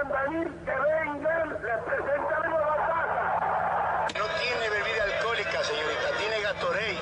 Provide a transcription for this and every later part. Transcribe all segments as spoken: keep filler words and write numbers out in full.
quieran venir, que vengan, les presentaremos la taza. No tiene bebida alcohólica, señorita, tiene Gatorade.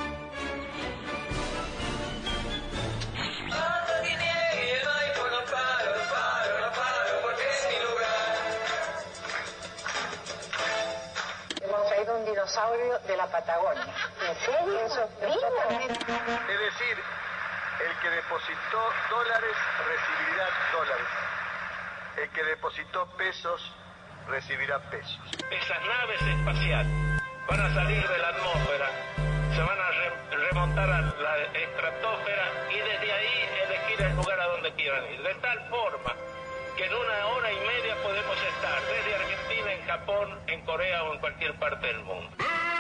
Hemos traído un dinosaurio de la Patagonia. ¿En serio? Eso es Es decir, el que depositó dólares recibirá dólares. El que depositó pesos recibirá pesos. Esas naves espaciales van a salir de la atmósfera, se van a re- remontar a la estratosfera y desde ahí elegir el lugar a donde quieran ir. De tal forma que en una hora y media podemos estar desde Argentina, en Japón, en Corea o en cualquier parte del mundo.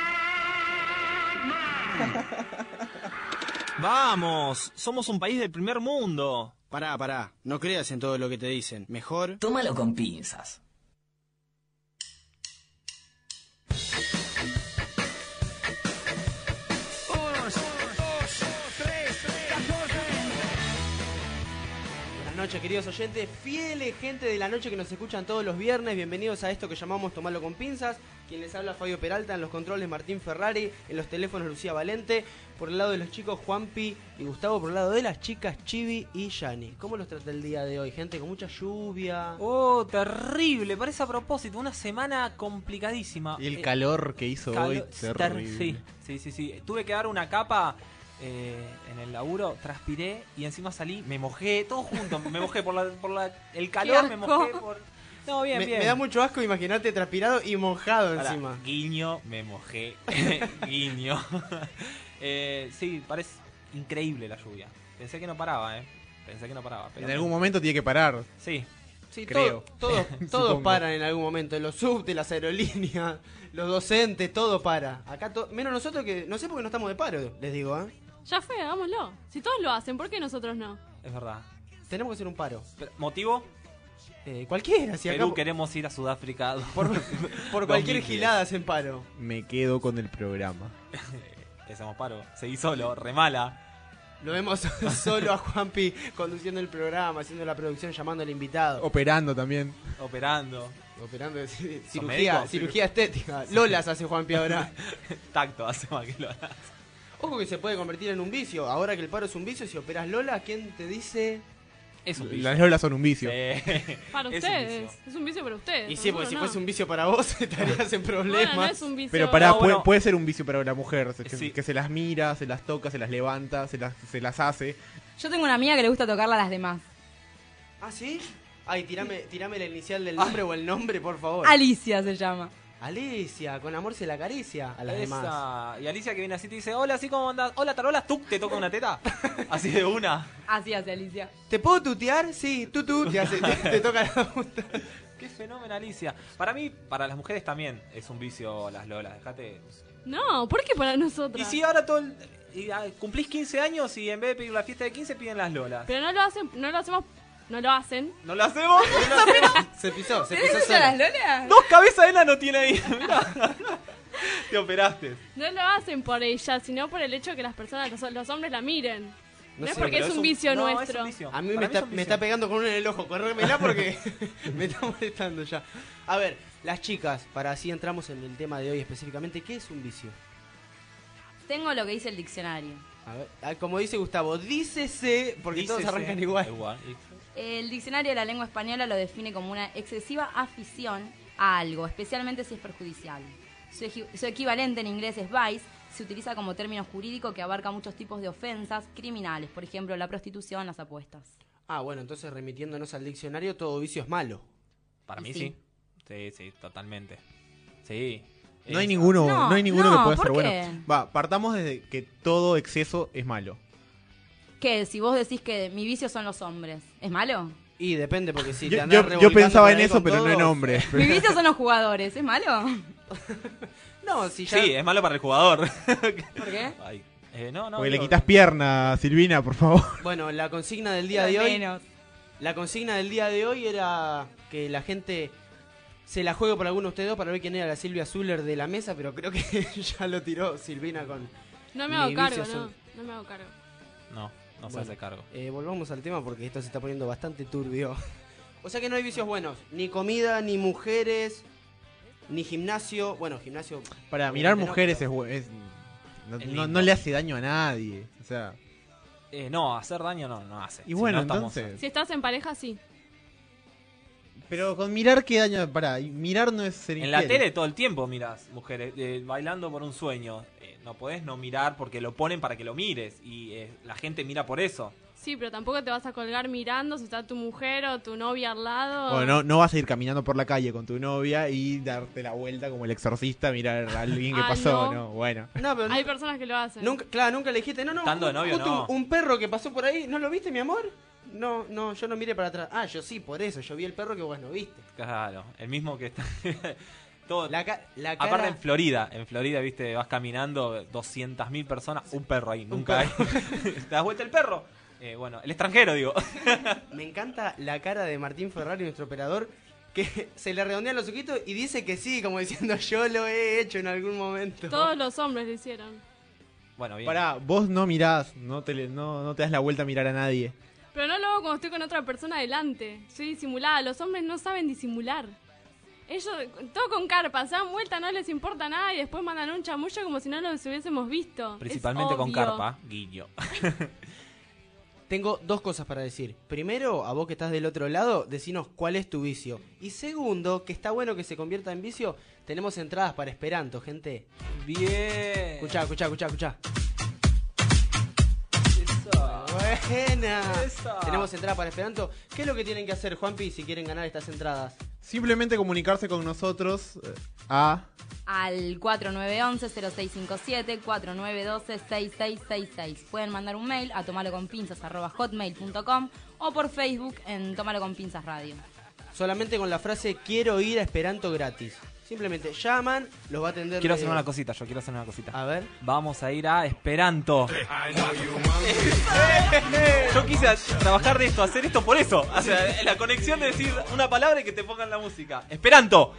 ¡Vamos! Somos un país del primer mundo. Pará, pará, no creas en todo lo que te dicen. Mejor... Tómalo con pinzas. Buenas noches, queridos oyentes, fieles gente de la noche que nos escuchan todos los viernes. Bienvenidos a esto que llamamos Tomarlo con Pinzas. Quien les habla, Fabio Peralta, en los controles Martín Ferrari, en los teléfonos Lucía Valente, por el lado de los chicos Juanpi y Gustavo, por el lado de las chicas Chivi y Yani. ¿Cómo los trata el día de hoy, gente? ¿Con mucha lluvia? Oh, terrible, parece a propósito, una semana complicadísima. Y el eh, calor que hizo calo- hoy, terrible. Sí, sí, sí, sí. Tuve que dar una capa eh, en el laburo, transpiré y encima salí, me mojé, todo junto, me mojé por, la, por la, el calor, me mojé por... No, bien, me, bien. me da mucho asco imaginarte transpirado y mojado Pará, encima. Guiño, me mojé, guiño. eh, sí, parece increíble la lluvia. Pensé que no paraba, eh. Pensé que no paraba. Pero En algún momento tiene que parar. Sí. Sí, creo. todo- todo- todos Supongo. paran en algún momento. Los subtes, las aerolíneas, los docentes, todo para. Acá to- menos nosotros que no sé por qué no estamos de paro, les digo, ¿eh? Ya fue, hagámoslo. Si todos lo hacen, ¿por qué nosotros no? Es verdad. Tenemos que hacer un paro. Pero, ¿motivo? Eh, cualquiera, si acá Perú, queremos ir a Sudáfrica. por, por cualquier dos mil diez. gilada hacen paro. Me quedo con el programa. Hacemos paro. Seguí solo, re mala. Lo vemos solo a Juanpi conduciendo el programa, haciendo la producción, llamando al invitado. Operando también. Operando. Operando de ci- ¿Sos cirugía, médico? cirugía estética. Lolas hace Juanpi ahora. Tacto, hace más que lo hagas. Ojo que se puede convertir en un vicio. Ahora que el paro es un vicio, si operas Lola, ¿quién te dice? Es un vicio. Las lolas son un vicio. Sí. Para Es un ustedes. vicio. Es un vicio para ustedes. Y sí, porque nosotros si no. fuese un vicio para vos, estarías en problemas. Bueno, no es un vicio. Pero pará, No, puede, bueno. puede ser un vicio para la mujer. Que, Sí. que se las mira, se las toca, se las levanta, se las, se las hace. Yo tengo una amiga que le gusta tocarla a las demás. ¿Ah, sí? Ay, tirame, tirame la inicial del nombre o el nombre, por favor. Alicia se llama. Alicia, con amor se la acaricia a las demás. Esa. Y Alicia que viene así te dice, hola, así como andás. Hola, tarolas, tú te toca una teta. Así de una. Así hace Alicia. ¿Te puedo tutear? Sí, tú, tú, te, hace, te, te toca la punta. Qué fenómeno, Alicia. Para mí, para las mujeres también es un vicio las lolas. Dejate. No, ¿por qué para nosotros? Y si ahora todo el- y, ah, cumplís quince años y en vez de pedir la fiesta de quince piden las lolas. Pero no lo hacen, no lo hacemos, no lo hacen. ¿No lo hacemos? ¿No lo hacemos? Se pisó, se ¿Tenés pisó eso a las sola. lolas? Dos cabezas de no tiene ahí. Mirá. Te operaste. No lo hacen por ella, sino por el hecho que las personas, los, los hombres la miren. No, No es sé, porque pero es es un un- vicio no, es nuestro. un vicio. A mí Para me mí está, es un me vicio. está pegando con uno en el ojo. Corrérmela porque me está molestando ya. A ver, las chicas, para así entramos en el tema de hoy específicamente, ¿qué es un vicio? Tengo lo que dice el diccionario. A ver, ah, como dice Gustavo, dícese, porque todos Dícese. arrancan igual. Igual. El diccionario de la lengua española lo define como una excesiva afición a algo, especialmente si es perjudicial. Su, equi- su equivalente en inglés es vice, se utiliza como término jurídico que abarca muchos tipos de ofensas criminales, por ejemplo, la prostitución, las apuestas. Ah, bueno, entonces remitiéndonos al diccionario, todo vicio es malo. Para mí Sí. sí. Sí, sí, totalmente. Sí. No hay Es- ninguno, No, no, hay ninguno no, que pueda ¿por ser qué? bueno. Va, partamos desde que todo exceso es malo. ¿Qué? Si vos decís que mi vicio son los hombres, ¿es malo? Y depende, porque si Yo, te andás yo- yo revolcando pensaba por en ahí eso, con pero no en todos- hombres. Mi vicio son los jugadores, ¿es malo? No, si ya... Sí, es malo para el jugador. ¿Por qué? Ay, eh, no, no, Porque le digo- quitas pierna, Silvina, por favor. Bueno, la consigna del día de hoy... Menos. La consigna del día de hoy era que la gente se la juegue por alguno de ustedes dos para ver quién era la Silvia Zuller de la mesa, pero creo que ya lo tiró Silvina con... No me Mi hago cargo, vicio no. son- No me hago cargo. No, no se Bueno, hace cargo. Eh, volvamos al tema porque esto se está poniendo bastante turbio. O sea que no hay vicios buenos. Ni comida, ni mujeres, ni gimnasio. Bueno, gimnasio... Para mirar no, mujeres pero- es, es- no, Es no- lindo. no le hace daño a nadie. O sea, Eh, no, hacer daño no, no hace. y bueno, Si no estamos- entonces. Si estás en pareja, sí. Pero con mirar qué daño. Para, mirar no es ser En la infiel. tele todo el tiempo miras mujeres eh, bailando por un sueño. Eh, no podés no mirar porque lo ponen para que lo mires. Y eh, la gente mira por eso. Sí, pero tampoco te vas a colgar mirando si está tu mujer o tu novia al lado. Bueno, no, no vas a ir caminando por la calle con tu novia y darte la vuelta como el exorcista, mirar a alguien que Ah, pasó, no. ¿no? Bueno. No, pero Hay personas que lo hacen. nunca, claro, nunca le dijiste, no, no, Estando de ju- novio, justo no. un, un perro que pasó por ahí, ¿no lo viste, mi amor? No, no, yo no miré para atrás. Ah, yo sí, por eso, yo vi el perro que vos no viste. Claro, el mismo que está. todo. La, ca- la cara... Aparte en Florida, en Florida, viste, vas caminando doscientas mil personas, un perro ahí, nunca hay. Te das vuelta el perro. Eh, bueno, el extranjero, digo. Me encanta la cara de Martín Ferrari, nuestro operador, que se le redondean los ojitos y dice que sí, como diciendo yo lo he hecho en algún momento. Todos los hombres lo hicieron. Bueno, bien. Pará, vos no mirás, no te, le- no, no te das la vuelta a mirar a nadie. Pero no lo hago cuando estoy con otra persona adelante. Soy disimulada. Los hombres no saben disimular. Ellos, todo con carpa, se dan vuelta, no les importa nada y después mandan un chamullo como si no los hubiésemos visto. Es Principalmente con obvio. carpa, guiño. Tengo dos cosas para decir. Primero, a vos que estás del otro lado, decinos cuál es tu vicio. Y segundo, que está bueno que se convierta en vicio, tenemos entradas para Esperanto, gente. Bien. Escuchá, escuchá, escuchá, escuchá. Eso. Buena. Esa. Tenemos entradas para Esperanto. ¿Qué es lo que tienen que hacer, Juanpi, si quieren ganar estas entradas? Simplemente comunicarse con nosotros eh, a... Al cuatro nueve uno uno cero seis cinco siete, cuatro nueve uno dos seis seis seis seis. Pueden mandar un mail a tomaloconpinzas arroba hotmail punto com o por Facebook en Tómalo con Pinzas Radio. Solamente con la frase quiero ir a Esperanto gratis. Simplemente llaman, los va a atender... Quiero de- hacer una cosita, yo quiero hacer una cosita. A ver. Vamos a ir a Esperanto. Yo quise a- trabajar de esto, hacer esto por eso. O sea, la conexión de decir una palabra y que te pongan la música. Esperanto.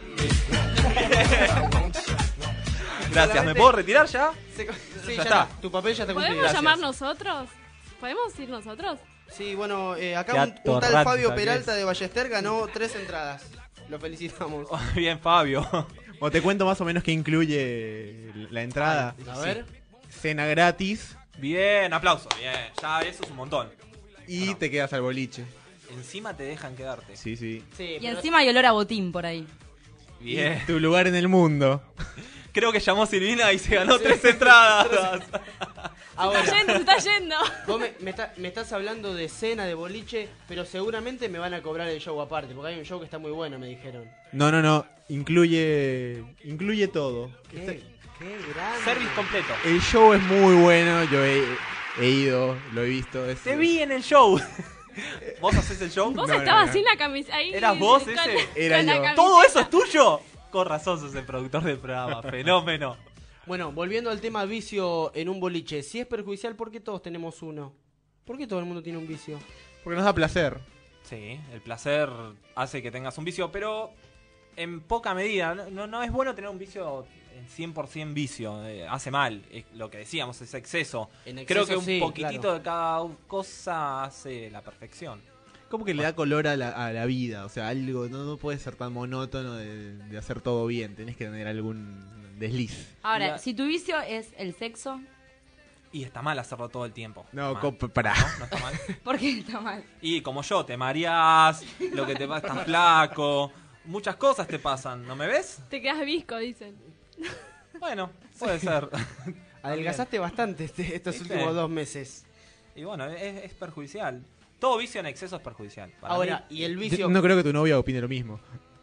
Gracias, ¿me puedo retirar ya? Se- Sí, Ya ya, está. está. Tu papel ya está cumplido. ¿Podemos Gracias. llamar nosotros? ¿Podemos ir nosotros? Sí, bueno, eh, acá Qué un, un tal atorrante Fabio que Peralta es. de Ballester ganó tres entradas. Lo felicitamos. Bien, Fabio. O te cuento más o menos qué incluye la entrada. A ver. Cena gratis Bien, aplauso. Bien, ya eso es un montón. y te quedas al boliche. Encima te dejan quedarte. Sí, sí. Sí, Y pero- encima hay olor a botín por ahí. Bien. Tu lugar en el mundo. Creo que llamó Silvina y se ganó tres entradas. Ahora, Está yendo, se está yendo. vos me, me está- me estás hablando de cena, de boliche, pero seguramente me van a cobrar el show aparte, porque hay un show que está muy bueno, me dijeron. No, no, no. Incluye. Incluye todo. Qué, qué grande. Service completo. El show es muy bueno. Yo he, he ido, lo he visto. es- Te vi en el show. ¿Vos haces el show? Vos No, no, estabas no. sin la camisa ahí. ¿Eras vos con- ese? Era con la yo. camiseta. ¿Todo eso es tuyo? Con razón sos el productor del programa. Fenómeno. Bueno, volviendo al tema vicio en un boliche, si es perjudicial, ¿por qué todos tenemos uno? ¿Por qué todo el mundo tiene un vicio? Porque nos da placer. Sí, el placer hace que tengas un vicio, pero en poca medida. No, no, no es bueno tener un vicio en cien por ciento vicio. eh, hace mal. Es lo que decíamos, es exceso. En exceso, Creo que un sí, poquitito claro. de cada cosa hace la perfección. Como que le da color a la, a la vida. O sea, algo. No, no puede ser tan monótono de, de hacer todo bien. Tenés que tener algún desliz. Ahora, La- si tu vicio es el sexo, Y está mal hacerlo todo el tiempo. No, Mal. co- pará. ¿No? ¿No está mal? ¿por qué está mal? Y como yo, te mareás, lo que te pasa, estás flaco, muchas cosas te pasan, ¿no me ves? Te quedas visco, dicen. Bueno, puede ser. Adelgazaste bastante este- estos ¿Viste? últimos dos meses. Y bueno, es, es perjudicial. Todo vicio en exceso es perjudicial. para Ahora, mí. y el vicio... No creo que tu novia opine lo mismo.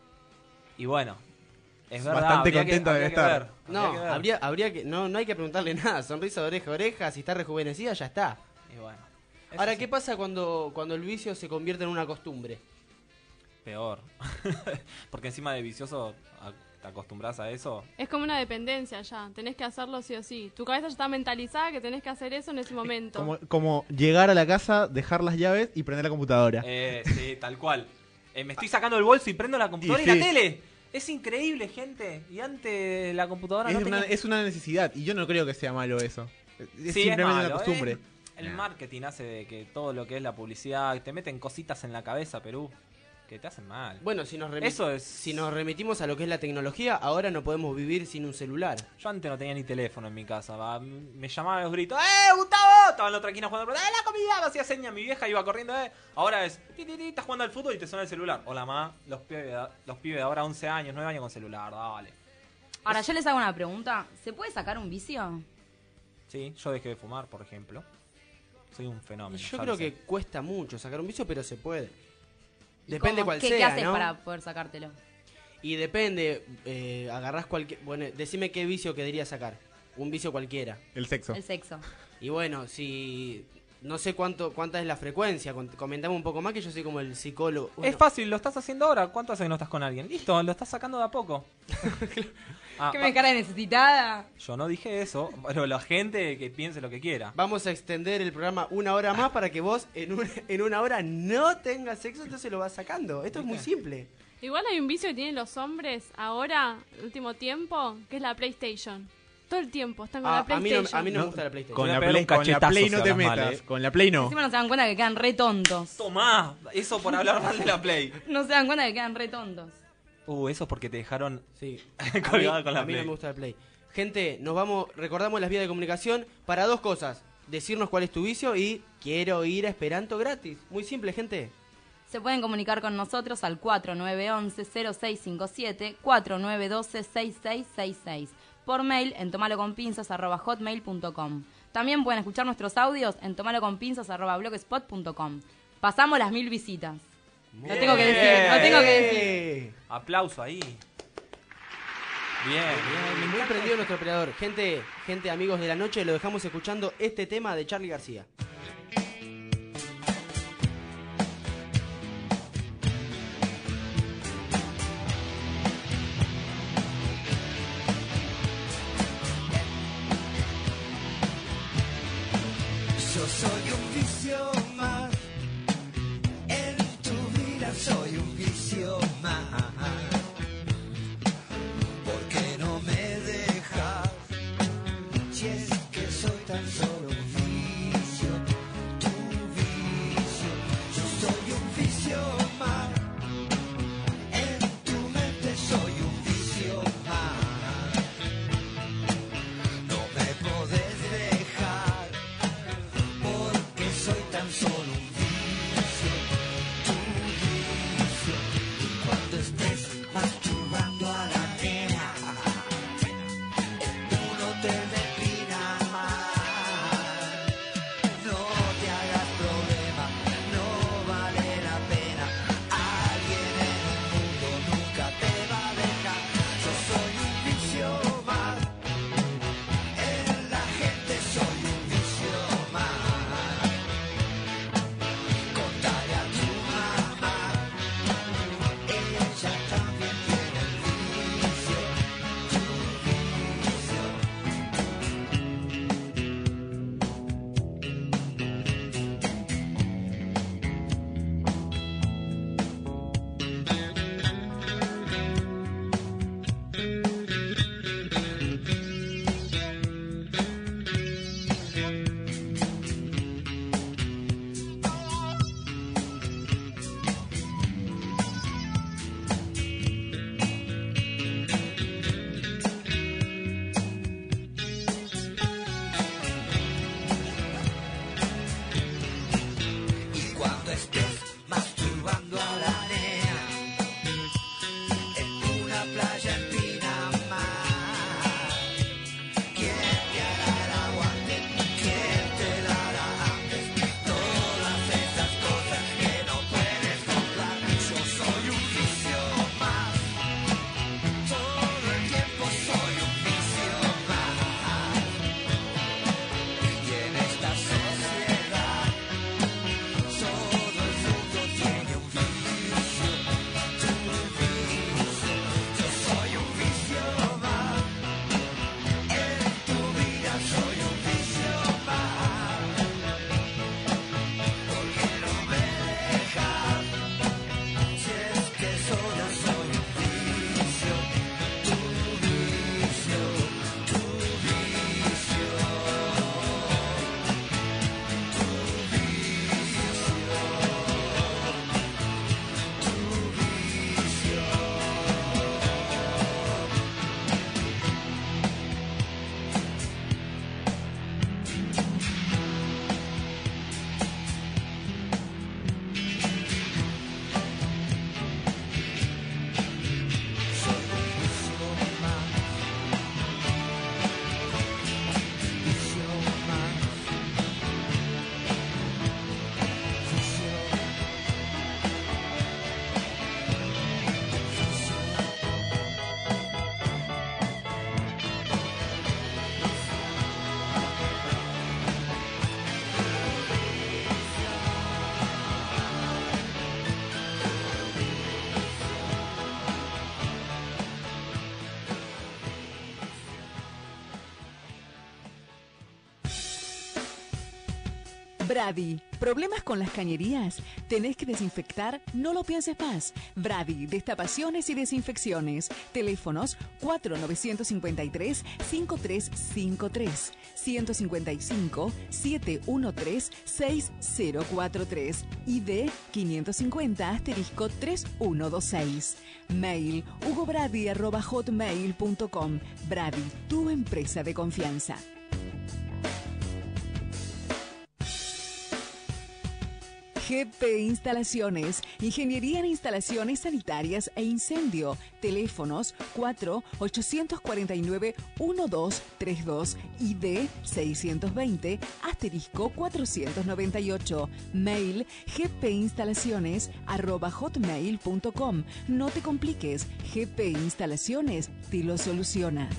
Y bueno, es Bastante verdad. habría que- contenta habría debe que estar. ver, No, habría que ver. habría, habría que, no, no hay que preguntarle nada. Sonrisa de oreja a oreja, si está rejuvenecida, ya está. Y bueno, eso Ahora, sí, ¿qué pasa cuando, cuando el vicio se convierte en una costumbre? peor. Porque encima de vicioso a- te acostumbras a eso. Es como una dependencia ya. Tenés que hacerlo sí o sí. Tu cabeza ya está mentalizada que tenés que hacer eso en ese momento. Como, como llegar a la casa, dejar las llaves y prender la computadora. Eh, sí, tal cual. Eh, me estoy sacando el bolso y prendo la computadora y, Y sí. la tele. Es increíble, gente. Y antes la computadora es, no una, tenía... es una necesidad y yo no creo que sea malo eso. Es Sí, simplemente malo, una costumbre. es- El marketing hace de que todo lo que es la publicidad te meten cositas en la cabeza, Perú. que te hacen mal. Bueno, si nos, remi- Eso es... si nos remitimos a lo que es la tecnología, ahora no podemos vivir sin un celular. Yo antes no tenía ni teléfono en mi casa, va. Me llamaban los gritos, ¡eh, Gustavo! Estaba en la otra esquina jugando al fútbol, ¡eh, la comida! Me hacía seña, mi vieja iba corriendo, ¡eh! Ahora es, ti, ti, ti, estás jugando al fútbol y te suena el celular. Hola, ma, los pibes, de, los pibes de ahora once años, nueve años con celular, dale. Ahora, yo les hago una pregunta. ¿Se puede sacar un vicio? Sí, yo dejé de fumar, por ejemplo. Soy un fenómeno. Yo ya creo lo sé. que cuesta mucho sacar un vicio, pero se puede. ¿Y Depende cómo- cuál qué, sea, ¿Qué haces ¿no? para poder sacártelo? Y depende, eh, agarrás cualquier... Bueno, decime qué vicio querrías sacar. Un vicio cualquiera. El sexo. El sexo. Y bueno, si... No sé cuánto cuánta es la frecuencia. Con- Comentame un poco más, que yo soy como el psicólogo. Bueno, Es fácil, lo estás haciendo ahora. ¿Cuánto hace que no estás con alguien? Listo, lo estás sacando de a poco. Ah, ¿Qué me cara de necesitada? yo no dije eso, pero la gente que piense lo que quiera. Vamos a extender el programa una hora más para que vos en, un- en una hora no tengas sexo, entonces lo vas sacando. Esto es muy simple. Igual hay un vicio que tienen los hombres ahora, el último tiempo, que es la PlayStation. Todo el tiempo están con Ah, la a mí no, PlayStation. a mí no me gusta la PlayStation. Con Voy a la, pegar play, un con la cachetazo Play si no te hablas mal, metas. eh. Con la Play no. Encima no se dan cuenta que quedan re tontos. Tomá, eso por hablar mal de la Play. No se dan cuenta que quedan re tontos. Uh, eso es porque te dejaron Sí. colgada a mí, con la a mí Play. no me gusta la Play. Gente, nos vamos, recordamos las vías de comunicación para dos cosas. Decirnos cuál es tu vicio y quiero ir a Esperanto gratis. Muy simple, gente. Se pueden comunicar con nosotros al cuatro nueve once cero seis cinco siete, cuatro nueve doce seis seis seis seis. Por mail en tomaloconpinzas arroba hotmail punto com. También pueden escuchar nuestros audios en tomaloconpinzas arroba blogspot punto com. Pasamos las mil visitas. Lo tengo que decir, lo tengo que decir. Aplauso ahí. Bien, bien. Muy prendido nuestro operador. Gente, gente, amigos de la noche, lo dejamos escuchando este tema de Charly García. Yo soy un vicio más, en tu vida soy un vicio más. ¿Por qué no me dejas? Si es que soy tan solo un vicio, tu vicio. Yo soy un vicio más, en tu mente soy un vicio más. No me podés dejar, porque soy tan solo Brady, ¿problemas con las cañerías? ¿Tenés que desinfectar? No lo pienses más. Brady, destapaciones y desinfecciones. Teléfonos cuatro nueve cinco tres, cinco tres cinco tres, ciento cincuenta y cinco, setecientos trece, seis cero cuatro tres, I D quinientos cincuenta asterisco tres uno dos seis. Mail hugobrady arroba hotmail punto com. Brady, tu empresa de confianza. G P Instalaciones, Ingeniería en Instalaciones Sanitarias e Incendio. Teléfonos cuatro ocho cuatro nueve, uno dos tres dos, I D seiscientos veinte, asterisco cuatrocientos noventa y ocho. Mail gpinstalaciones arroba hotmail punto com. No te compliques, G P Instalaciones te lo soluciona.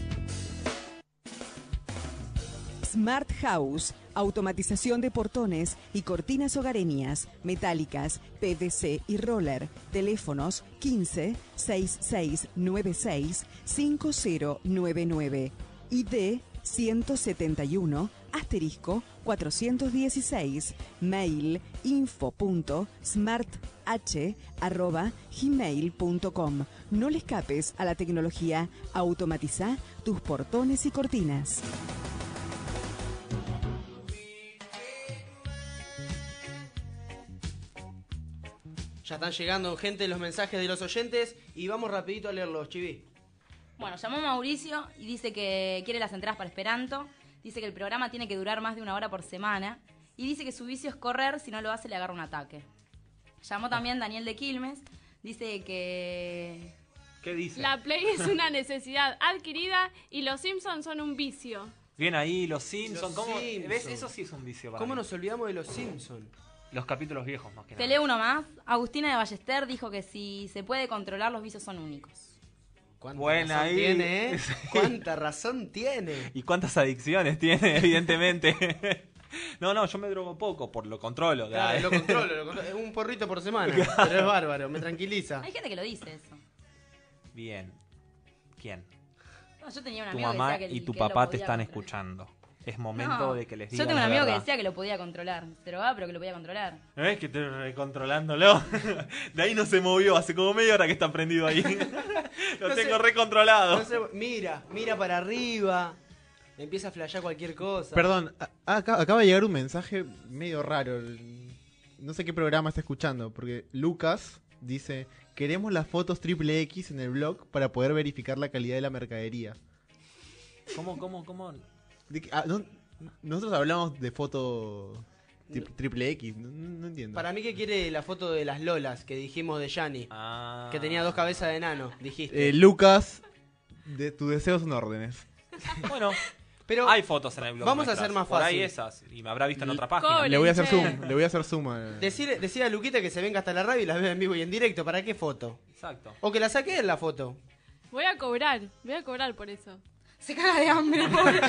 Smart House, automatización de portones y cortinas hogareñas, metálicas, P V C y roller. Teléfonos quince, sesenta y seis noventa y seis, cincuenta noventa y nueve. I D ciento setenta y uno, asterisco cuatrocientos dieciséis. Mail info punto smarth arroba gmail punto com. No le escapes a la tecnología. Automatiza tus portones y cortinas. Ya están llegando, gente, los mensajes de los oyentes y vamos rapidito a leerlos, Chivi. Bueno, llamó Mauricio y dice que quiere las entradas para Esperanto. Dice que el programa tiene que durar más de una hora por semana. Y dice que su vicio es correr, si no lo hace le agarra un ataque. Llamó también Daniel de Quilmes. Dice que... ¿Qué dice? La Play es una necesidad adquirida y los Simpsons son un vicio. Bien ahí, los Simpsons. Los ¿Cómo? Simpson. ¿Ves? Eso sí es un vicio para ¿Cómo mí. nos olvidamos de los Simpsons? Los capítulos viejos, más que Te nada. leo uno más. Agustina de Ballester dijo que si se puede controlar, los vicios son únicos. ¿Cuánta Buena razón ahí. tiene, eh? ¿Cuánta razón tiene? ¿Y cuántas adicciones tiene, evidentemente? No, no, yo me drogo poco, por lo controlo. Claro, lo controlo, lo controlo. Es un porrito por semana, pero es bárbaro, me tranquiliza. Hay gente que lo dice eso. Bien. ¿Quién? No, yo tenía un Tu amigo mamá que decía que, y tu que él lo papá te podía están controlar. escuchando. Es momento No, de que les yo digas tengo un la amigo que verdad. decía que lo podía controlar. Se drogaba, pero que lo podía controlar. ¿No ves que estoy recontrolándolo? De ahí no se movió, hace como media hora que está prendido ahí. Lo No tengo sé- recontrolado. no sé, mira, mira para arriba. Empieza a flashear cualquier cosa. Perdón, a- acá- acaba de llegar un mensaje medio raro. El- No sé qué programa está escuchando, porque Lucas dice, queremos las fotos triple X en el blog para poder verificar la calidad de la mercadería. ¿Cómo, cómo, cómo? De que- ah, no- nosotros hablamos de foto tri- triple X, no, no entiendo. Para mí que quiere la foto de las Lolas que dijimos de Yanni. Ah. Que tenía dos cabezas de enano, dijiste. Eh, Lucas, de, tus deseos son órdenes. Bueno, pero hay fotos en el blog. vamos a nuestras. hacer más Por ahí fácil. esas. Y me habrá visto en otra página. Le voy a hacer zoom, le voy a hacer zoom. a- Decirle, decirle a Luquita que se venga hasta la radio y la vea en vivo y en directo. ¿Para qué foto? Exacto. O que la saque en la foto. Voy a cobrar, voy a cobrar por eso. Se caga de hambre, pobre.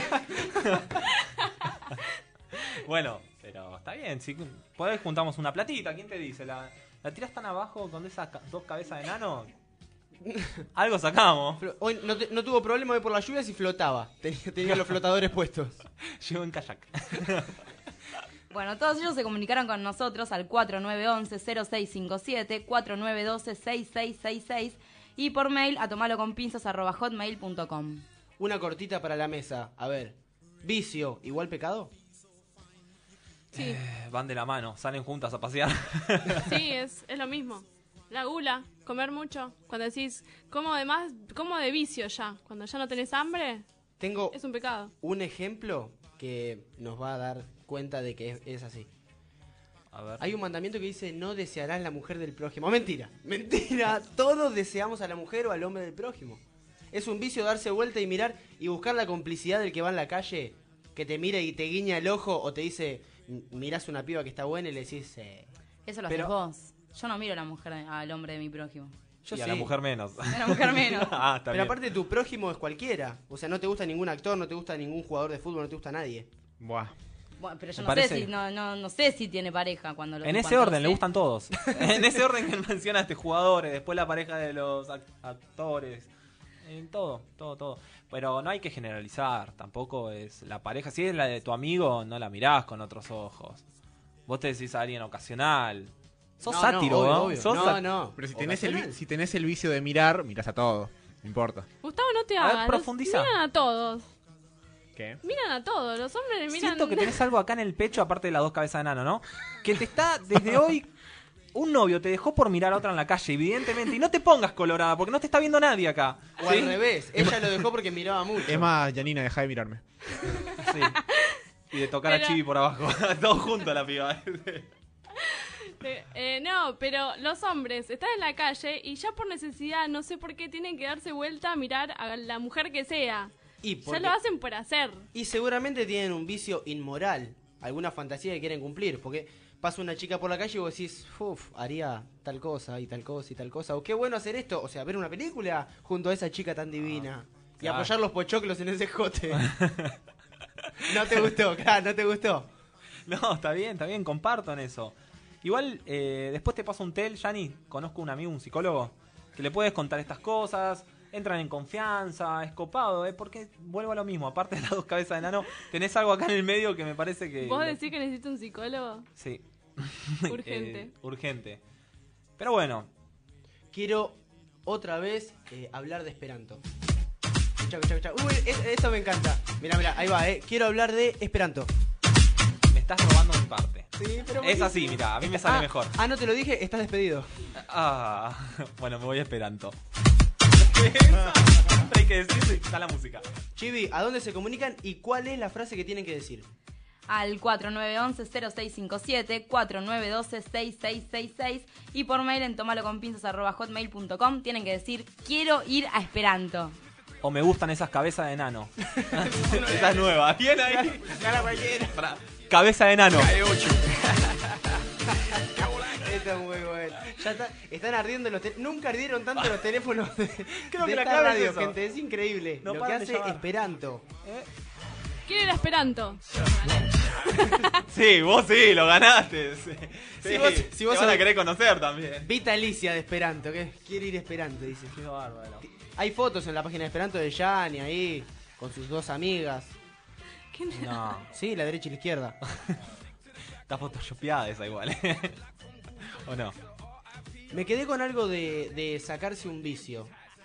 Bueno, pero está bien. Si podés juntamos una platita. ¿Quién te dice? ¿La, la tirás tan abajo con esas ca- dos cabezas de enano? Algo sacamos. Flo- Hoy no, te- no tuvo problema hoy por las lluvias y flotaba. Tenía, tenía los flotadores puestos. Llegó en kayak. Bueno, todos ellos se comunicaron con nosotros al cuatro nueve uno uno cero seis cinco siete, cuatro nueve uno dos seis seis seis seis y por mail a tomaloconpinzas arroba hotmail punto com. Una cortita para la mesa. A ver. Vicio, igual pecado. Sí, Eh, Van de la mano, salen juntas a pasear. sí, es, es lo mismo. La gula, comer mucho. Cuando decís, como de más, como de vicio ya. Cuando ya no tenés hambre, Tengo es un pecado. un ejemplo que nos va a dar cuenta de que es, es así. A ver. Hay un mandamiento que dice no desearás la mujer del prójimo. Mentira, mentira. Todos deseamos a la mujer o al hombre del prójimo. Es un vicio darse vuelta y mirar y buscar la complicidad del que va en la calle, que te mira y te guiña el ojo o te dice, "M- mirás una piba que está buena y le decís, eh, Eso lo Pero- haces vos. Yo no miro a la mujer, al hombre de mi prójimo. yo y a sí". la mujer menos. A la mujer menos. Ah, está Pero bien. aparte tu prójimo es cualquiera. O sea, no te gusta ningún actor, no te gusta ningún jugador de fútbol, no te gusta nadie. Buah. Bueno, pero yo Me no sé, parece- si, no, no, no sé si tiene pareja cuando lo En ese cuando orden, lo le sé. gustan todos. En ese orden que mencionaste, jugadores, después la pareja de los act- actores. En todo, todo, todo. Pero no hay que generalizar, tampoco es la pareja. Si es la de tu amigo, no la mirás con otros ojos. Vos te decís a alguien ocasional. Sos No, sátiro, no, obvio, ¿no? obvio. Sos No, sat- no. Pero si tenés, el, vi- Ocasional. si tenés el vicio de mirar, mirás a todo. No importa. Gustavo, no te A ver, hagas. profundiza. Los- Miran a todos. ¿Qué? Miran a todos. Los hombres miran. Siento que tenés algo acá en el pecho, aparte de las dos cabezas de enano, ¿no? Que te está, desde hoy, un novio te dejó por mirar a otra en la calle, evidentemente. Y no te pongas colorada, porque no te está viendo nadie acá. O ¿sí? al revés, ella lo dejó porque miraba mucho. Es más, Janina, deja de mirarme. Sí. Y de tocar Pero- a Chibi por abajo. Todos juntos la piba. Eh, eh, no, pero los hombres están en la calle y ya por necesidad, no sé por qué, tienen que darse vuelta a mirar a la mujer que sea. Y, Ya porque- lo hacen por hacer. y seguramente tienen un vicio inmoral, alguna fantasía que quieren cumplir, porque pasa una chica por la calle y vos decís, uff, haría tal cosa y tal cosa y tal cosa, o qué bueno hacer esto, o sea, ver una película junto a esa chica tan divina y claro. apoyar los pochoclos en ese jote. No te gustó, claro, no te gustó. No, está bien, está bien, comparto en eso. Igual, eh, después te paso un tel, Yanni, conozco un amigo, un psicólogo, que le puedes contar estas cosas, entran en confianza, es copado, ¿eh? Porque vuelvo a lo mismo, aparte de las dos cabezas de enano, tenés algo acá en el medio que me parece que... ¿Vos decís que necesito un psicólogo? Sí. Urgente. Eh, urgente. Pero bueno, Quiero otra vez eh, hablar de Esperanto. Chau, chau, chau. Uy, es- esto me encanta. Mira, mira, ahí va, eh. Quiero hablar de Esperanto. me estás robando mi parte. Sí, pero Es así, mira, a mí me sale Ah, mejor. Ah, no te lo dije, estás despedido. Ah, bueno, me voy esperando. Siempre hay que decirlo y está la música. Chibi, ¿a dónde se comunican y cuál es la frase que tienen que decir? Al cuatro nueve once cero seis cinco siete, cuatro nueve doce seis seis seis seis y por mail en tomaloconpinzas arroba hotmail punto com tienen que decir quiero ir a Esperanto. O me gustan esas cabezas de enano. Esa es nueva. Bien ahí. Pará. Cabeza de enano. Esto es muy bueno. Ya está- están ardiendo los teléfonos. Nunca ardieron tanto los teléfonos de, Creo de que la esta clave es radio, eso. gente. Es increíble. No lo que paran de hace llamar. Esperanto. Quiero ir a Esperanto. Sí, vos sí, lo ganaste. Sí. Si vos- si vos Te van a sos- querer conocer también. Vitalicia de Esperanto, que quiere ir a Esperanto, dice. Qué bárbaro. Hay fotos en la página de Esperanto de Yani ahí, con sus dos amigas. ¿Qué ne- No, Sí, la derecha y la izquierda. está photoshopeada esa igual. ¿O no? Me quedé con algo de, de sacarse un vicio.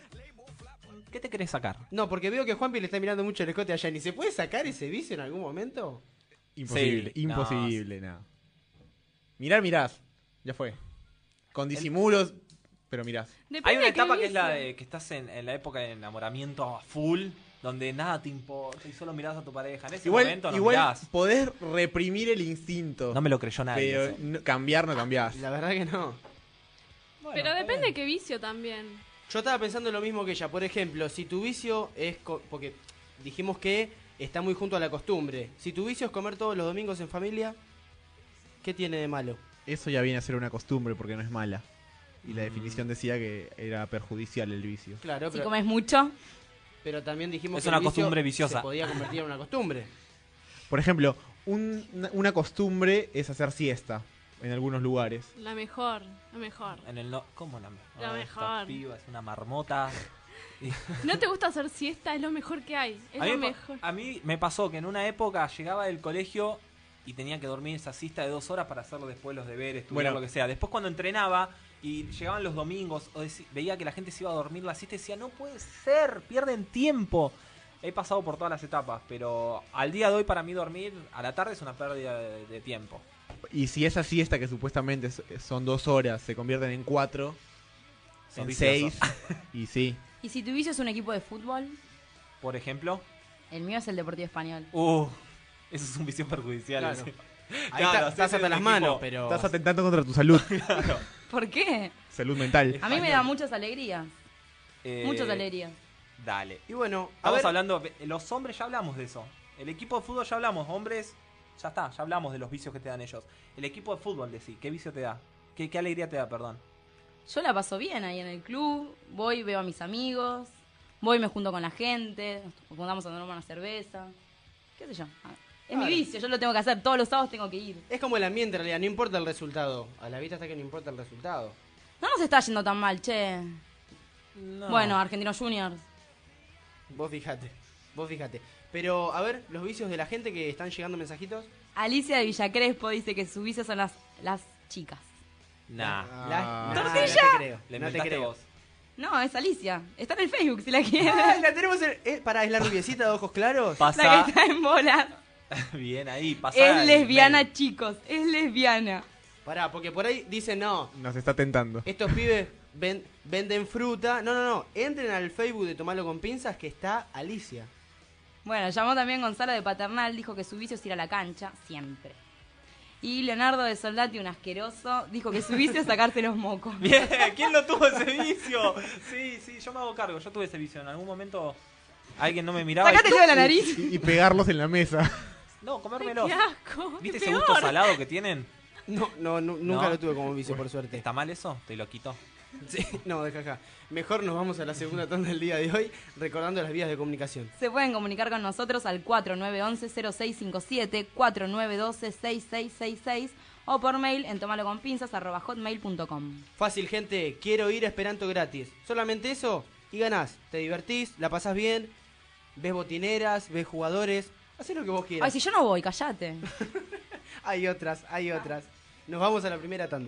¿Qué te querés sacar? No, porque veo que Juanpi le está mirando mucho el escote a Yani. ¿Se puede sacar ese vicio en algún momento? Imposible, Sí, imposible, nada. Mirar, mirás. Ya fue. Con disimulos, pero mirás. Depende Hay una de qué etapa que es la vicio. de que estás en, en la época de enamoramiento a full, donde nada te importa y solo mirás a tu pareja. En ese Igual, momento no igual mirás. podés reprimir el instinto. No me lo creyó nadie. pero eso. no- cambiar no cambiás. La verdad que no. Bueno, Pero está depende bien. de qué vicio también. Yo estaba pensando lo mismo que ella. Por ejemplo, si tu vicio es... co- porque dijimos que está muy junto a la costumbre. Si tu vicio es comer todos los domingos en familia, ¿qué tiene de malo? Eso ya viene a ser una costumbre porque no es mala. Y la definición decía que era perjudicial el vicio. Claro, Si pero, comes mucho, pero también dijimos Es que una el vicio costumbre viciosa. se podía convertir en una costumbre. Por ejemplo, un- una- una costumbre es hacer siesta en algunos lugares. La mejor, la mejor. En el no, ¿cómo la, mejor? La Esta mejor. piba es una marmota. Y- ¿No te gusta hacer siesta? Es lo mejor que hay. Es a, mí lo me, mejor. pa- a mí me pasó que en una época llegaba del colegio y tenía que dormir esa siesta de dos horas para hacer después los deberes, estudiar Bueno. lo que sea. Después cuando entrenaba y llegaban los domingos, o deci- veía que la gente se iba a dormir la siesta y decía, no puede ser, pierden tiempo. He pasado por todas las etapas, pero al día de hoy para mí dormir a la tarde es una pérdida de, de tiempo. Y si esa siesta que supuestamente es- son dos horas se convierten en cuatro, Sos en vicioso. seis, y sí. y si tu vicio es un equipo de fútbol, Por ejemplo, el mío es el Deportivo Español. uh, eso es un vicio perjudicial. Claro. ese. Ahí Claro, está- sí, estás ese hasta es las un manos, equipo. pero... Estás atentando contra tu salud, Claro. ¿Por qué? salud mental. A mí me da muchas alegrías. Eh, Muchas alegrías. Dale. Y bueno, a Estamos ver, hablando, los hombres ya hablamos de eso. El equipo de fútbol ya hablamos, hombres, ya está, ya hablamos de los vicios que te dan ellos. El equipo de fútbol, decí, ¿qué vicio te da? ¿Qué, qué alegría te da, perdón? Yo la paso bien ahí en el club, voy, veo a mis amigos, voy, me junto con la gente, nos juntamos a tomar una cerveza, qué sé yo. Ah, Es mi Claro. vicio, yo lo tengo que hacer, todos los sábados tengo que ir. es como el ambiente en realidad, no importa el resultado. A la vista está que no importa el resultado. No nos está yendo tan mal, che. No. Bueno, Argentinos Juniors. Vos fijate, vos fijate. Pero, a ver, los vicios de la gente que están llegando mensajitos. Alicia de Villa Crespo dice que su vicio son las, las chicas. Nah. La- nah, ¿Tortilla? No te creo. Le no te inventaste creo. vos. No, es Alicia. Está en el Facebook si la quieren. Ah, la tenemos en... eh, pará, ¿es la rubiecita de ojos claros? Pasa. La que está en bola. Bien ahí, pasa. Es el lesbiana, mail. chicos. Es lesbiana. Pará, porque por ahí dicen no. Nos está tentando. Estos pibes ven- venden fruta. No, no, no. Entren al Facebook de Tomarlo con Pinzas que está Alicia. Bueno, llamó también Gonzalo de Paternal. Dijo que su vicio es ir a la cancha. Siempre. Y Leonardo de Soldati, un asqueroso, dijo que su vicio es sacarse los mocos. Bien, ¿quién lo tuvo ese vicio? Sí, sí, yo me hago cargo. Yo tuve ese vicio. En algún momento alguien no me miraba. Sacate y- el dedo de la nariz. Y, y pegarlos en la mesa. No, comérmelos. ¡Qué asco! ¿Viste qué ese peor. gusto salado que tienen? No, no, nu- nunca ¿No? lo tuve como vicio, por suerte. ¿Está mal eso? Te lo quito. Sí, no, deja acá. Mejor nos vamos a la segunda tanda del día de hoy, recordando las vías de comunicación. Se pueden comunicar con nosotros al cuatro nueve uno uno cero seis cinco siete, cuatro nueve uno dos seis seis seis seis o por mail en tomaloconpinzas arroba hotmail punto com. Fácil, gente, quiero ir a Esperanto gratis. Solamente eso y ganás. Te divertís, la pasás bien, ves botineras, ves jugadores, haces lo que vos quieras. Ay, si yo no voy, callate. Hay otras, hay otras. Nos vamos a la primera tanda.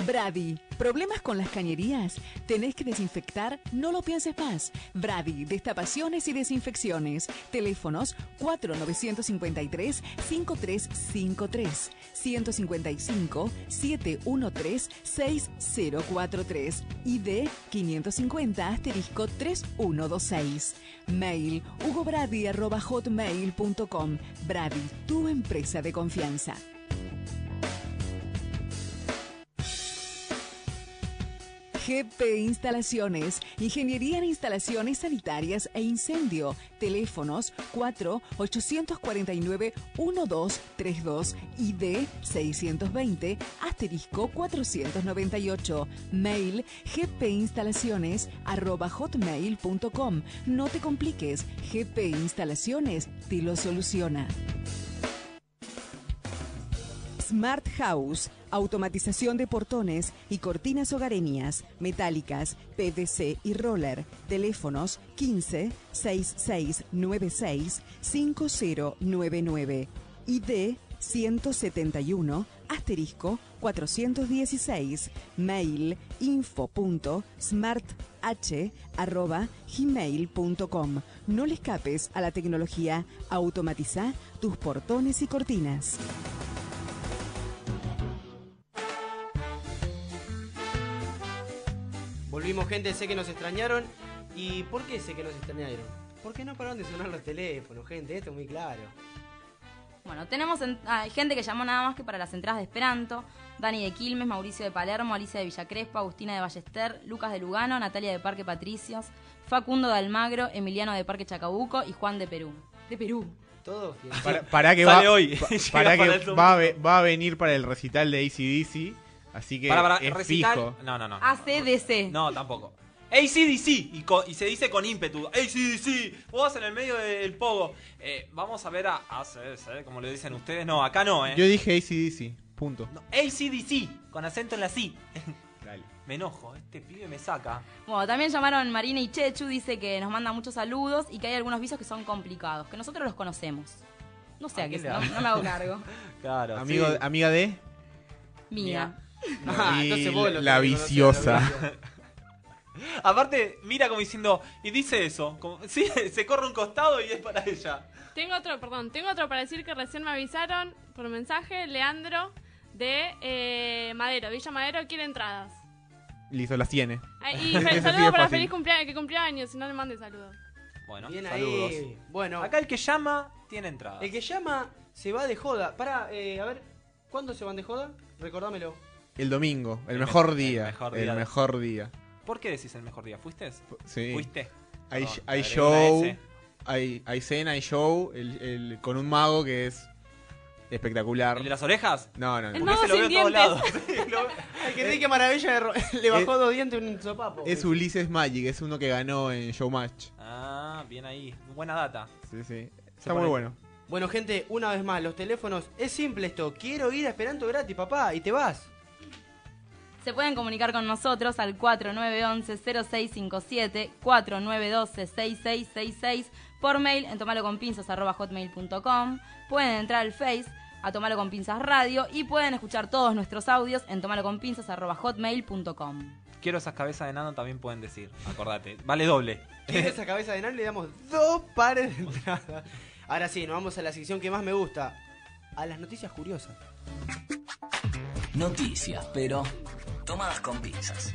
Brady, ¿problemas con las cañerías? ¿Tenés que desinfectar? No lo pienses más. Brady, destapaciones y desinfecciones. Teléfonos cuatro nueve cinco tres, cinco tres cinco tres, ciento cincuenta y cinco, setecientos trece, seis cero cuatro tres, I D quinientos cincuenta asterisco tres uno dos seis. Mail hugobrady arroba hotmail punto com. Brady, tu empresa de confianza. G P Instalaciones, Ingeniería en Instalaciones Sanitarias e Incendio. Teléfonos cuatro ocho cuatro nueve, uno dos tres dos, I D seiscientos veinte, asterisco cuatrocientos noventa y ocho. Mail gpinstalaciones arroba hotmail punto com. No te compliques, G P Instalaciones te lo soluciona. Smart House, automatización de portones y cortinas hogareñas, metálicas, P V C y roller. Teléfonos quince, sesenta y seis noventa y seis, cincuenta noventa y nueve. I D ciento setenta y uno, asterisco cuatrocientos dieciséis. Mail info punto smarth arroba gmail punto com. No le escapes a la tecnología. Automatiza tus portones y cortinas. Volvimos, gente, sé que nos extrañaron. ¿Y por qué sé que nos extrañaron? Porque no pararon de sonar los teléfonos, gente, esto es muy claro. Bueno, tenemos en- hay gente que llamó nada más que para las entradas de Esperanto. Dani de Quilmes, Mauricio de Palermo, Alicia de Villa Crespa, Agustina de Ballester, Lucas de Lugano, Natalia de Parque Patricios, Facundo de Almagro, Emiliano de Parque Chacabuco y Juan de Perú. De Perú. Todos. Para, para que Sale va, hoy. pa- Llega para para que el domingo. va, a ve- va a venir para el recital de A C D C, así que Para, para, es recital. fijo. No, no, no. A C D C. No, tampoco. A C D C y, co- y se dice con ímpetu. A C D C. Vos en el medio del pogo. Eh, vamos a ver a A C D C, como le dicen ustedes. No, acá no, eh. Yo dije A C D C, punto. No, A C D C, con acento en la C. Dale. Me enojo, este pibe me saca. Bueno, también llamaron Marina y Chechu, dice que nos manda muchos saludos y que hay algunos vicios que son complicados, que nosotros los conocemos. No sé ¿A a qué, quién le no, habla? no me hago cargo. Claro, Amigo, sí. Amiga de Mía. Ah, Y entonces vos lo la tenés que conocer, viciosa. la viciosa. Aparte, mira como diciendo, y dice eso. Como, sí, se corre un costado y es para ella. Tengo otro, perdón, tengo otro para decir que recién me avisaron por mensaje, Leandro de eh, Madero, Villa Madero quiere entradas. Listo, las tiene. Ay, y Es así de saludos para fácil. feliz cumpleaños, que cumpleaños, si no le mande saludos. Bueno, Bien saludos. ahí. Bueno, Acá el que llama tiene entrada. el que llama se va de joda. Para, eh, a ver, ¿cuándo se van de joda? Recordámelo. El domingo, el, El mejor me- el día. mejor El día. mejor día. ¿Por qué decís el mejor día? ¿Fuiste? Sí. ¿Fuiste? Hay, Perdón, hay te agregué show, una S. hay, hay cena, hay show, el, el- con un mago que es espectacular. ¿El de las orejas? No, no, El no. mago Ese lo sin veo en todos dientes. lados. Sí, lo- Ay, qué rica maravilla, de ro- le bajó dos dientes un sopapo. Es Ulises Magic, es uno que ganó en Showmatch. Ah, bien ahí. Buena data. Sí, sí. Está Se muy pone- bueno. Bueno, gente, una vez más, los teléfonos, es simple esto. Quiero ir a Esperanto gratis, papá, y te vas. Se pueden comunicar con nosotros al cuatro nueve once cero seis cinco siete, cuatro nueve doce seis seis seis seis, por mail en tomaloconpinzas arroba hotmail punto com. Pueden entrar al Face a Tomalo con Pinzas Radio y pueden escuchar todos nuestros audios en tomaloconpinzas arroba hotmail punto com. Quiero esas cabezas de nano también pueden decir. Acordate. Vale doble. Quiero esa cabeza de nano y le damos dos pares de entrada. Ahora sí, nos vamos a la sección que más me gusta. A las noticias curiosas. Noticias, pero tomadas con pinzas.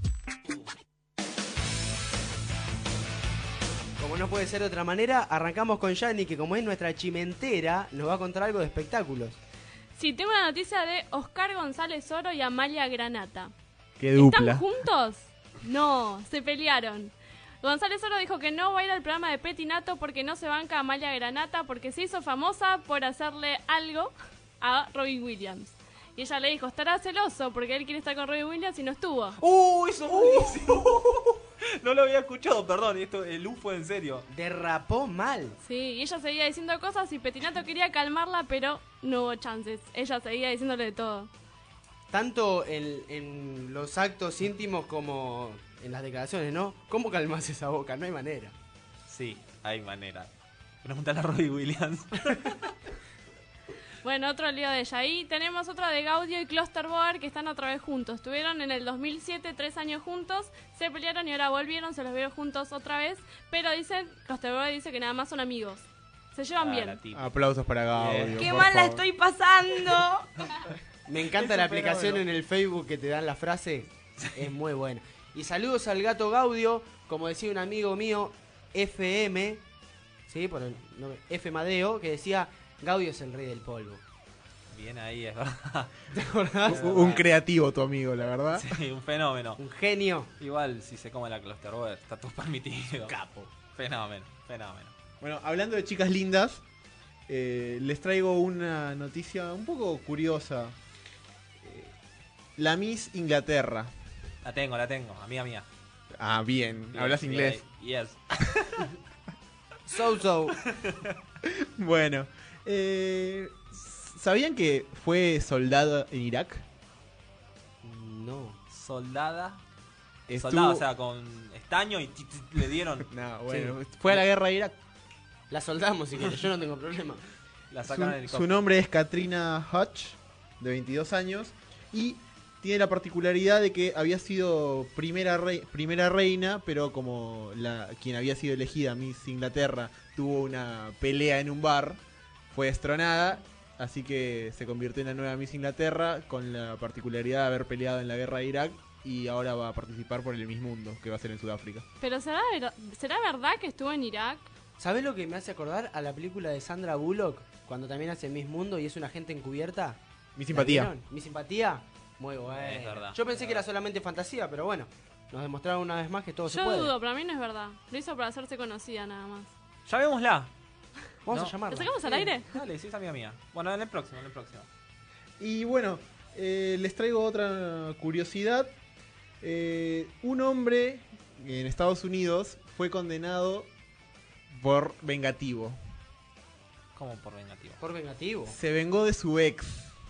Como no puede ser de otra manera, arrancamos con Yani, que como es nuestra chimentera, nos va a contar algo de espectáculos. Sí, tengo una noticia de Oscar González Oro y Amalia Granata. Qué dupla. ¿Están juntos? No, se pelearon. González Oro dijo que no va a ir al programa de Petinato porque no se banca a Amalia Granata porque se hizo famosa por hacerle algo a Robin Williams. Y ella le dijo, estará celoso porque él quiere estar con Robin Williams y no estuvo. ¡Uh! Eso es buenísimo. No lo había escuchado, perdón. Esto, el U fue en serio. Derrapó mal. Sí, y ella seguía diciendo cosas y Petinato quería calmarla, pero no hubo chances. Ella seguía diciéndole de todo. Tanto en, en los actos íntimos como en las declaraciones, ¿no? ¿Cómo calmas esa boca? No hay manera. Sí, hay manera. Pregúntale a Robbie Williams. Bueno, otro lío de ella. Y tenemos otra de Gaudio y Klosterboer que están otra vez juntos. Estuvieron en el dos mil siete, tres años juntos, se pelearon y ahora volvieron, se los vieron juntos otra vez. Pero dicen, Klosterboer dice que nada más son amigos. Se llevan bien. Aplausos para Gaudio. ¡Qué por mal la favor. estoy pasando! Me encanta Es la un aplicación fenómeno. en el Facebook que te dan la frase. Es muy buena. Y saludos al gato Gaudio, como decía un amigo mío, F M, ¿sí? Por el nombre, F Madeo, que decía, Gaudio es el rey del polvo. Bien ahí, es verdad. ¿Te acordás? Un, un creativo tu amigo, la verdad. Sí, un fenómeno. Un genio. Igual, si se come la Klosterboer, está todo permitido. Capo. Fenómeno, fenómeno. Bueno, hablando de chicas lindas, eh, les traigo una noticia un poco curiosa. Eh, la Miss Inglaterra. La tengo, la tengo, amiga mía. Ah, bien, Bien, hablas bien, inglés. Yes. So, so. Bueno, eh, ¿sabían que fue soldado en Irak? No. Soldada. Estuvo- Soldado, o sea, con estaño y tit, tit, le dieron. No, bueno, Sí. fue a la guerra de Irak. La soldamos si quieres, yo no tengo problema. La Su, sacaron en helicóptero. su nombre es Katrina Hodge, de veintidós años, y tiene la particularidad de que había sido primera, rei- primera reina, pero como la, quien había sido elegida, Miss Inglaterra, tuvo una pelea en un bar, fue destronada, así que se convirtió en la nueva Miss Inglaterra, con la particularidad de haber peleado en la guerra de Irak, y ahora va a participar por el Miss Mundo, que va a ser en Sudáfrica. Pero ¿será, ver- ¿será verdad que estuvo en Irak? ¿Sabés lo que me hace acordar a la película de Sandra Bullock? Cuando también hace Miss Mundo y es una gente encubierta. Mi ¿La simpatía. vieron? Mi simpatía. Muy bueno. Es verdad, Yo pensé es que era verdad. solamente fantasía, pero bueno. Nos demostraron una vez más que todo se Yo puede. dudo, para mí no es verdad. Lo hizo para hacerse conocida nada más. Llamémosla. Vamos No. a llamarla. ¿La sacamos al Sí, aire? Dale, sí, es amiga mía. Bueno, en el próximo, en el próximo. Y bueno, eh, les traigo otra curiosidad. Eh, un hombre en Estados Unidos fue condenado por vengativo. ¿Cómo por vengativo? Por vengativo. Se vengó de su ex.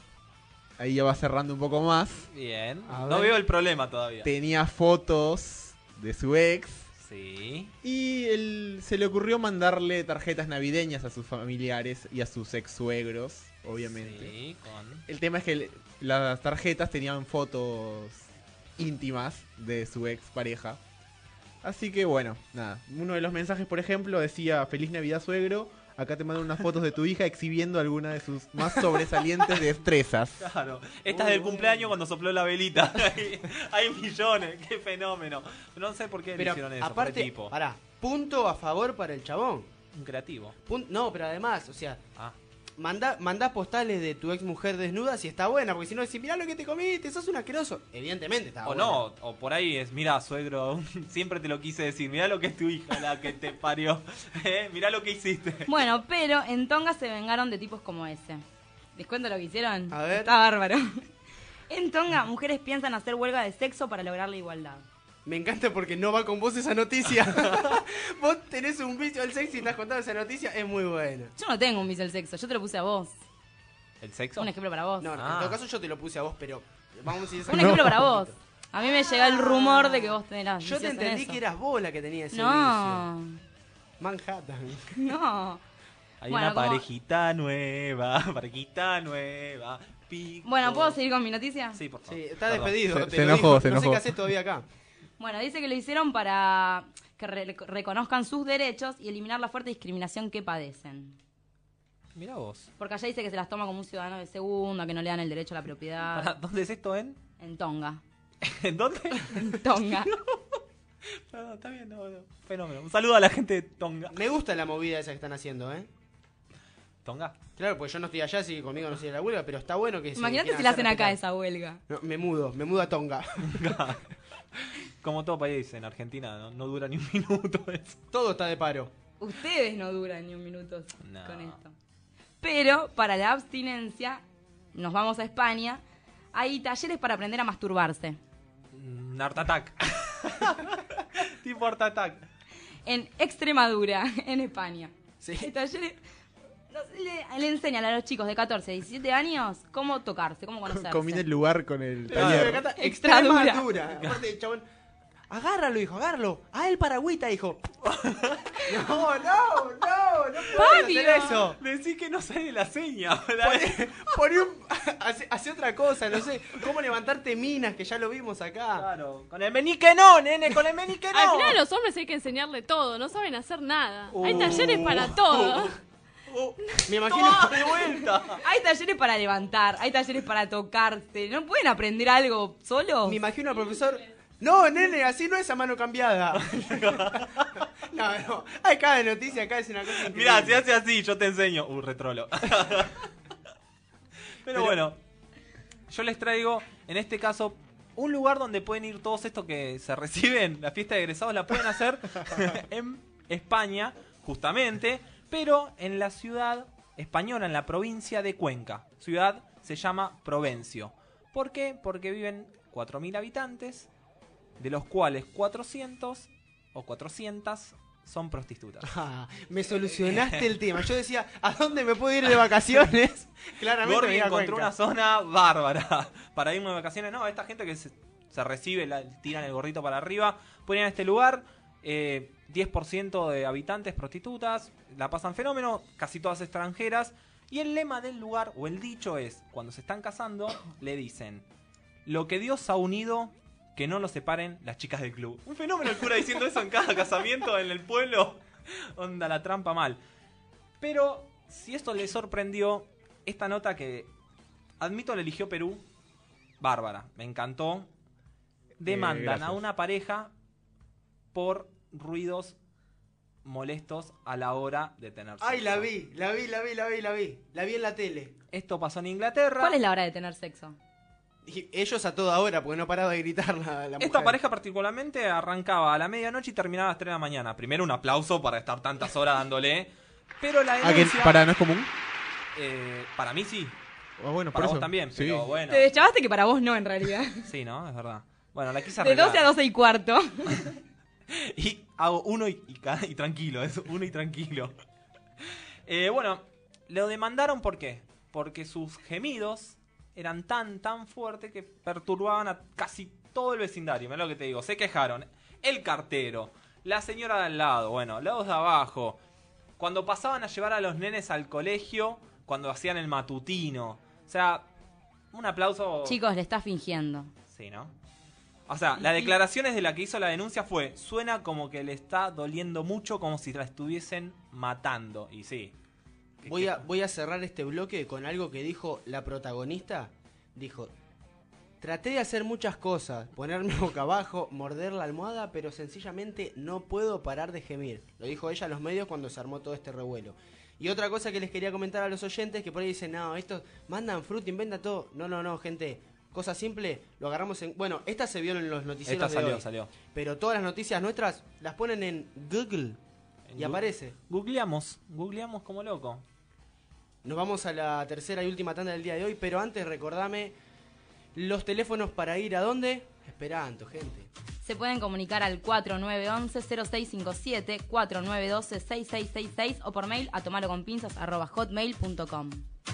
Ahí ya va cerrando un poco más. Bien. A No ver. veo el problema todavía. Tenía fotos de su ex. Sí. Y él, se le ocurrió mandarle tarjetas navideñas a sus familiares y a sus ex suegros, obviamente. Sí, con... El tema es que le- las tarjetas tenían fotos íntimas de su ex pareja. Así que bueno, nada. Uno de los mensajes, por ejemplo, decía: Feliz Navidad, suegro. Acá te mando unas fotos de tu hija exhibiendo alguna de sus más sobresalientes destrezas. Claro. Esta es del cumpleaños cuando sopló la velita. hay, hay millones. Qué fenómeno. No sé por qué le Pero hicieron eso. aparte, por el tipo. pará, punto a favor para el chabón. Un creativo. Pun- no, pero además, o sea, Ah. manda, manda postales de tu ex mujer desnuda si está buena, porque si no decís, mirá lo que te comiste, sos un asqueroso. Evidentemente está O buena. no, o por ahí es, mira, suegro, siempre te lo quise decir, mirá lo que es tu hija, la que te parió, ¿eh? Mirá lo que hiciste. Bueno, pero en Tonga se vengaron de tipos como ese. ¿Les cuento lo que hicieron? A ver. Está bárbaro. En Tonga, mujeres piensan hacer huelga de sexo para lograr la igualdad. Me encanta porque no va con vos esa noticia. Vos tenés un vicio al sexo y estás contando esa noticia, es muy buena. Yo no tengo un vicio al sexo, yo te lo puse a vos. ¿El sexo? Un ejemplo para vos. No, no, Ah. en todo caso yo te lo puse a vos, pero vamos a decir esa Un cosa. ejemplo para vos. A mí me llega el rumor de que vos tenés Yo te vicios en entendí eso. que eras vos la que tenía ese No, vicio. Manhattan. no. Hay Bueno, una como- parejita nueva, parejita nueva. Pico. Bueno, ¿puedo seguir con mi noticia? Sí, por favor. Sí, está Perdón. despedido. Se- te se lo enojó, dijo. se No sé enojó. qué haces todavía acá. Bueno, dice que lo hicieron para que re- reconozcan sus derechos y eliminar la fuerte discriminación que padecen. Mirá vos. Porque allá dice que se las toma como un ciudadano de segunda, que no le dan el derecho a la propiedad. Pará, ¿dónde es esto, en? En Tonga. ¿En dónde? En Tonga. No, está bien, no, no. Fenómeno. Un saludo a la gente de Tonga. Me gusta la movida esa que están haciendo, ¿eh? ¿Tonga? Claro, pues yo no estoy allá, así que conmigo no sigue la huelga, pero está bueno que se Imagínate quieran si la hacer hacen acá respetar. esa huelga. No, me mudo, me mudo a Tonga. Como todo país, en Argentina no, no dura ni un minuto eso. Todo está de paro. Ustedes no duran ni un minuto No. con esto. Pero para la abstinencia, nos vamos a España, hay talleres para aprender a masturbarse. Un Art Attack. Tipo Art Attack. En Extremadura, en España. Sí. Hay talleres... no sé, le, le enseñan a los chicos de catorce a diecisiete años cómo tocarse, cómo conocerse. Combina el lugar con el Pero sí, me taller. encanta. Extra Extrema dura. dura. Aparte, el chabón. Agárralo, hijo, agárralo. Ah, el paragüita, hijo. No, no, no. no puedes hacer eso. Decí que no sale la seña. Poné, poné un, hace, hace otra cosa, no sé. ¿Cómo levantarte minas? Que ya lo vimos acá. Claro. Con el meñique no, nene, con el meñique no. Al final a los hombres hay que enseñarle todo, no saben hacer nada. Uh. Hay talleres para todo. Uh, me imagino. de vuelta. Hay talleres para levantar, hay talleres para tocarte. ¿No pueden aprender algo solo? Me imagino al profesor. No, nene, así no es a mano cambiada. No, no. Hay cada noticia, acá es una cosa increíble. Mirá, si hace así, yo te enseño. Uh, retrolo. Pero, Pero bueno, yo les traigo, en este caso, un lugar donde pueden ir todos estos que se reciben, la fiesta de egresados la pueden hacer en España, justamente, pero en la ciudad española, en la provincia de Cuenca. Ciudad se llama Provencio. ¿Por qué? Porque viven cuatro mil habitantes, de los cuales cuatrocientos o cuatrocientas son prostitutas. Ah, me solucionaste el tema. Yo decía, ¿a dónde me puedo ir de vacaciones? Claramente Gorri me iba a encontró Cuenca. una zona bárbara para irme de vacaciones. No, esta gente que se, se recibe, la, tiran el gorrito para arriba, ponen a este lugar, eh, diez por ciento de habitantes prostitutas, la pasan fenómeno, casi todas extranjeras. Y el lema del lugar, o el dicho es, cuando se están casando, le dicen, lo que Dios ha unido, que no lo separen las chicas del club. Un fenómeno el cura diciendo eso en cada casamiento en el pueblo. Onda la trampa mal. Pero si esto les sorprendió, esta nota que admito la eligió Perú, bárbara, me encantó. Demandan Eh, a una pareja por ruidos molestos a la hora de tener sexo. Ay, la vi, la vi, la vi, la vi, la vi. La vi en la tele. Esto pasó en Inglaterra. ¿Cuál es la hora de tener sexo? Y ellos a toda hora, porque no paraba de gritar la, la Esta mujer. pareja particularmente arrancaba a la medianoche y terminaba a las tres de la mañana. Primero un aplauso para estar tantas horas dándole. Pero la ¿A que denuncia... para no es común? Eh, para mí sí. Ah, bueno, para por vos eso. también, Sí. pero bueno. Te deschavaste que para vos no, en realidad. Sí, ¿no? Es verdad. Bueno, la quise De arreglar. doce a doce y cuarto. Y hago uno y, y, ca- y tranquilo, es uno y tranquilo. Eh, bueno, lo demandaron ¿por qué? Porque sus gemidos eran tan, tan fuertes que perturbaban a casi todo el vecindario. Mirá lo que te digo, se quejaron. El cartero, la señora de al lado, bueno, los de abajo. Cuando pasaban a llevar a los nenes al colegio, cuando hacían el matutino. O sea, un aplauso. Chicos, le estás fingiendo. Sí, ¿no? O sea, las declaraciones de la que hizo la denuncia fue, suena como que le está doliendo mucho, como si la estuviesen matando. Y sí. Voy a, voy a cerrar este bloque con algo que dijo la protagonista. Dijo, traté de hacer muchas cosas, ponerme boca abajo, morder la almohada, pero sencillamente no puedo parar de gemir. Lo dijo ella a los medios cuando se armó todo este revuelo. Y otra cosa que les quería comentar a los oyentes, que por ahí dicen, no, estos mandan fruta, inventa todo. No, no, no, gente. Cosa simple, lo agarramos en... Bueno, esta se vio en los noticieros Esta salió, de hoy. salió. Pero todas las noticias nuestras las ponen en Google y Gu- aparece. Googleamos, googleamos como loco. Nos vamos a la tercera y última tanda del día de hoy, pero antes recordame los teléfonos para ir a dónde. Esperanto, gente. Se pueden comunicar al cuatro nueve once cero seis cinco siete, cuatro nueve doce seis seis seis seis o por mail a tomaloconpinzas arroba hotmail punto com.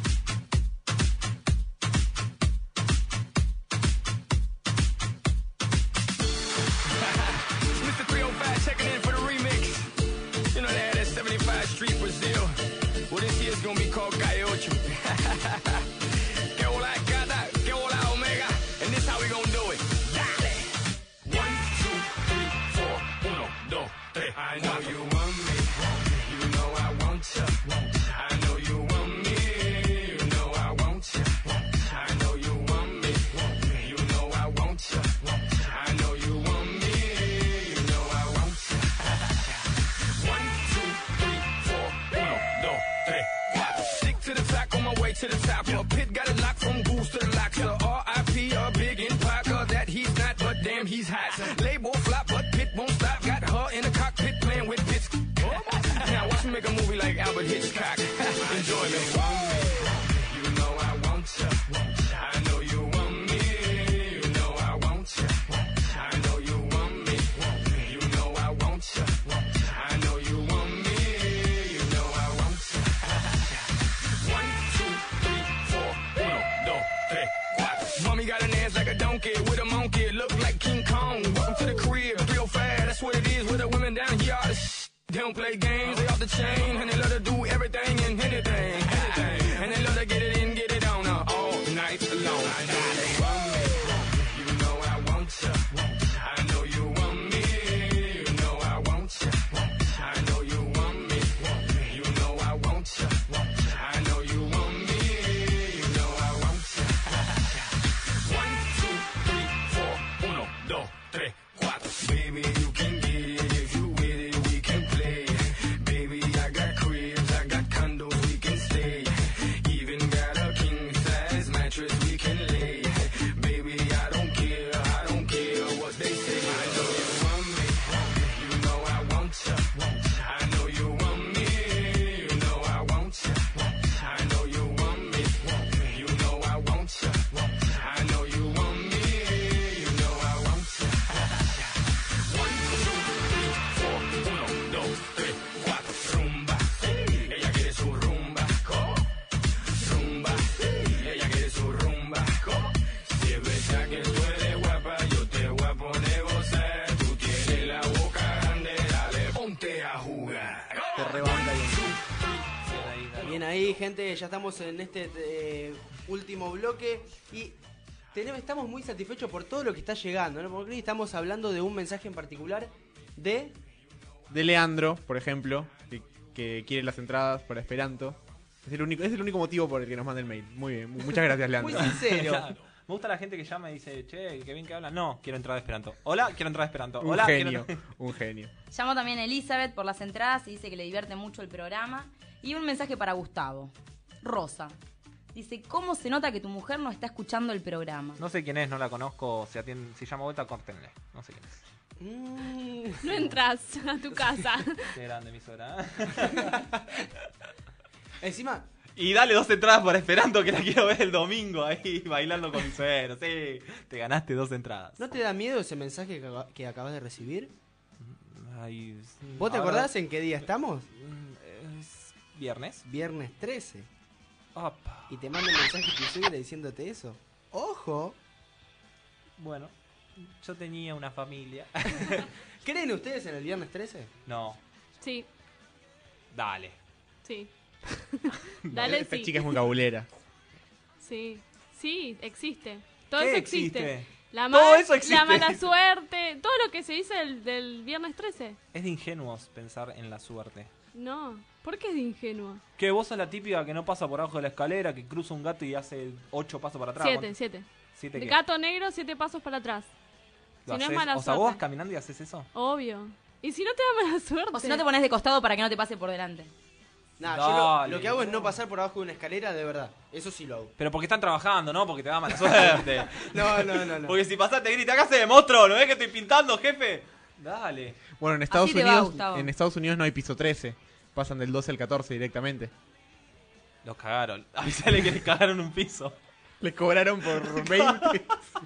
Mister three oh five checking in for the remix. You know they had that seventy-five Street Brazil. Well, this year's gonna be called Calle Ocho. Que hola gata, que hola omega. And this how we gonna do it. Dale. One, two, three, four. Uno, dos, tres. I know you want me. You know I want ya. I know you want me. You know I want ya. I know you want me. You know I want ya. I know you want me. You know I want ya. One, two, three, four. Uno, dos, tres, cuatro. Stick to the track on my way to the top. A pit got it locked from goose to the lock. To R I P a big in Parker that he's not, but damn he's hot. Label flop, but Pit won't stop. Got her in the cockpit playing with bits. Now watch me make a movie like Albert Hitchcock. Enjoy me. You know I want ya. I know you want me. You know I want ya. I know you want me. You know I want ya. I know you want me. You know I want ya. One, two, three, four. Uno, dos, tres, cuatro. Mommy got an ass like a donkey with a monkey. Look like King Kong. Welcome to the crib. three oh five, that's what it is. With the women down here, all the sh- they don't don't play games, they off the chain, and they love to do everything and anything. And they love to get it in, get it on uh, all night long. They want me, you know I want ya. I know you want me, you know I want ya. I know you want me, you know I want ya. I know you want me, you know I want ya. One, two, three, four, uno, dos, tres, cuatro. Baby, you can get it if you with it, we can play. Baby, I got cribs, I got condos, we can stay. Even got a king size mattress we can lay. Baby, I don't care, I don't care what they say. I know you want me, you know I want ya. I know you want me, you know I want ya. I know you want me, you know I want ya. I know you want me, you know I want ya. One, two, three, four, uno, dos, tres, cuatro, rumba. Ella quiere su rumba, ¿cómo? Rumba, ella quiere su rumba, ¿cómo? Si es verdad que tú eres guapa, yo te voy a poner gozar. Tú tienes la boca grande, dale, ponte a jugar. Te rebanca bien. Bien ahí, gente, ya estamos en este eh, último bloque y tenemos, estamos muy satisfechos por todo lo que está llegando, ¿no? Porque hoy estamos hablando de un mensaje en particular de... De Leandro, por ejemplo, que, que quiere las entradas para Esperanto. Es el único, es el único motivo por el que nos manda el mail. Muy bien, muchas gracias, Leandro. Muy sincero. Claro. Me gusta la gente que llama y dice, che, qué bien que habla. No, quiero entrar de Esperanto. Hola, quiero entrar de Esperanto. Un Hola, genio, quiero... un genio. Llamó también Elizabeth por las entradas y dice que le divierte mucho el programa. Y un mensaje para Gustavo. Rosa. Dice, ¿cómo se nota que tu mujer no está escuchando el programa? No sé quién es, no la conozco. Si, atiende, si llama vuelta, córtenle. No sé quién es. Mm. No entras a tu casa. Qué grande mi suegra. Encima... Y dale dos entradas para Esperanto que la quiero ver el domingo ahí bailando con mi suegro. Sí, te ganaste dos entradas. ¿No te da miedo ese mensaje que, acab- que acabas de recibir? Ay, ¿Vos te ahora- acordás en qué día estamos? Es viernes. Viernes trece. Opa. Y te manda un mensaje tu suegra diciéndote eso. ¡Ojo! Bueno, yo tenía una familia. ¿Creen ustedes en el viernes trece? No, Sí, dale. sí. Dale, Esta sí. chica es muy cabulera. Sí, sí, existe. Todo ¿Qué eso existe. existe? La, Todo mal- eso existe. la mala suerte, todo lo que se dice del, del viernes trece. Es de ingenuos pensar en la suerte. No, ¿por qué es de ingenuo? Que vos sos la típica que no pasa por abajo de la escalera, que cruza un gato y hace ocho pasos para atrás. Siete, ¿Cuánto? siete. ¿Siete De qué? gato negro, siete pasos para atrás. ¿Lo Si no es haces? mala O sea, vos vas suerte. caminando y haces eso. Obvio. ¿Y si no te da mala suerte? O si no te pones de costado para que no te pase por delante. Nah, yo lo, Dale, lo que hago es no. no pasar por abajo de una escalera, de verdad. Eso sí lo hago. Pero porque están trabajando, ¿no? Porque te da mala suerte. No, no, no, no. Porque si pasaste te grita, ¿qué haces, monstruo? ¿No ves que estoy pintando, jefe? Dale. Bueno, en Estados Así te va, Unidos, Gustavo. en Estados Unidos no hay piso trece. Pasan del doce al catorce directamente. Los cagaron. Avisale que les cagaron un piso. Les cobraron por veinte.